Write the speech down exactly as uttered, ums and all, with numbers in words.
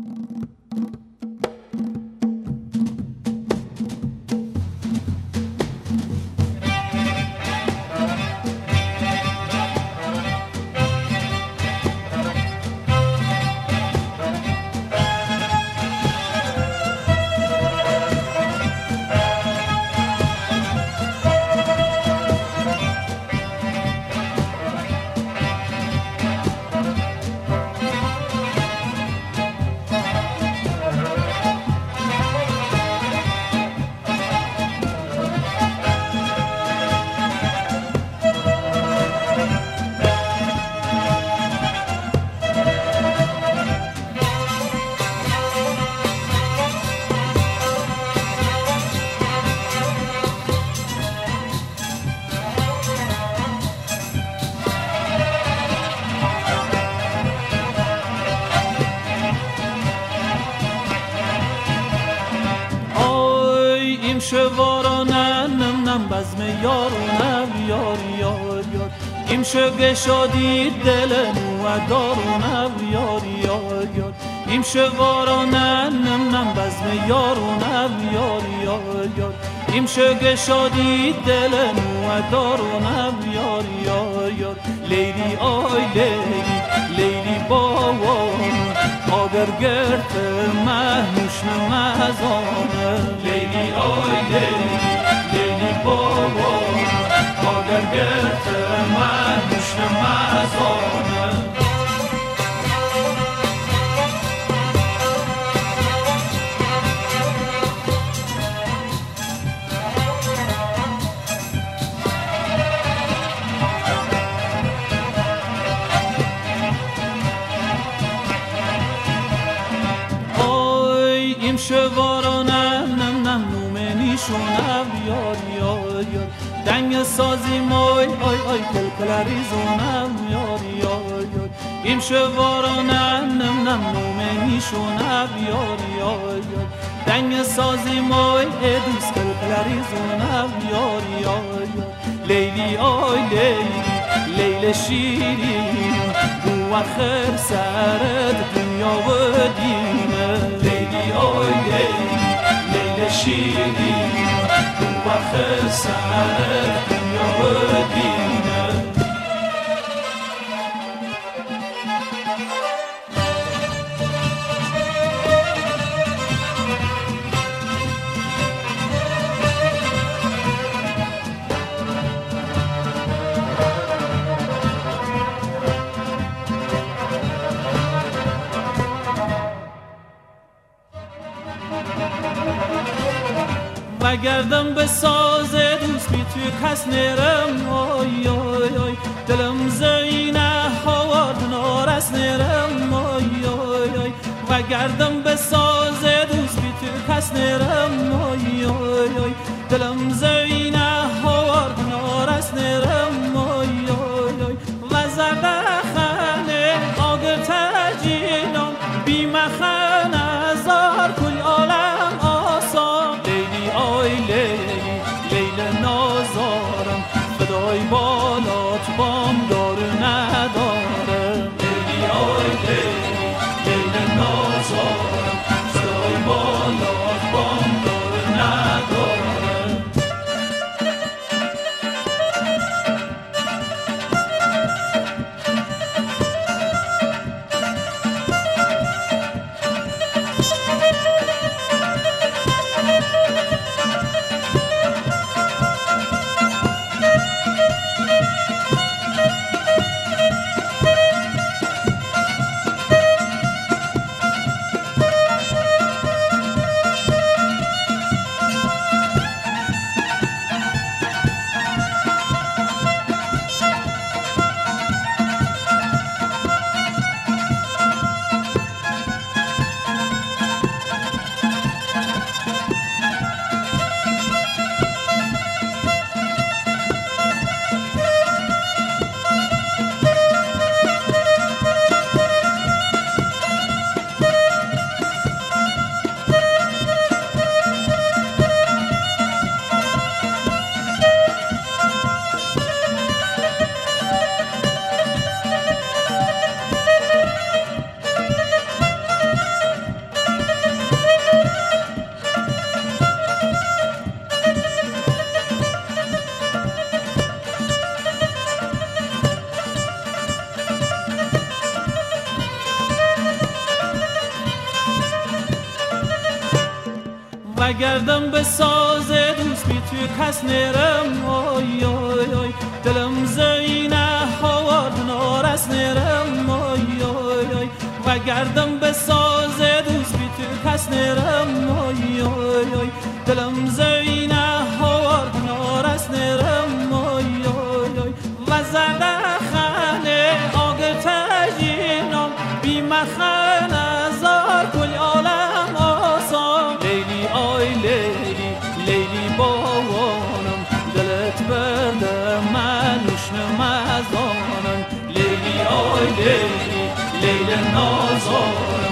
شوارانم نم بزم یارونم یار یار یار ایمشه گشادی دل نو دارونم یار یار یار ایمشه وارانم نم بزم یارونم یار یار یار ایمشه گشادی دل نو دارونم یار یار یار لیلی آی لیلی لیلی باوان آگر گرت مهنوش نمزانه لیلی آی لیلی لیلی باوان آگر گرت مهنوش نمزانه شوارانم نم نم نومنیشونم یار یار یار دنگ سازی مای آی آی کل کلریزونم یار یار یار این شوارانم نم نم نومنیشونم یار یار یار دنگ سازی مای ادوس کل کلریزونم یار یار یار لیلی آی لیلی لیل شیرین بو آخر سرد دنیا و دینه لیلی آی لیلی لیل شیرین بو آخر سرد دنیا و دینه وگردم به ساز دوست بی توی کس نرم آی آی آی دلم زینه هوارد نارس نرم آی آی آی وگردم به ساز دوست بی توی کس نرم آی آی آی دلم زینه هوارد نارس نرم آی آی آی و زرده خانه آگر تجینم بی مخن ازار کل عالم آسان لیلی آی لیلی لیل نازارم فدای بالات بام داره نداره لیلی آی لیلی لیل نازارم فدای بالات بام داره نداره و گردم به ساز دوست بی توی کس نرم آی آی آی دلم زینه هاورد نارس نرم آی آی آی و گردم به ساز دوست بی توی کس نرم آی آی آی دلم زینه هاورد نارس نرم آی آی آی و زنده خانه آگه تجینم بی مخن ازار کل عالم آسام لیلی آی لیلی لیلی باوانم دلت برده من نشنم از آنم لیلی آی لیلی لیل نازارم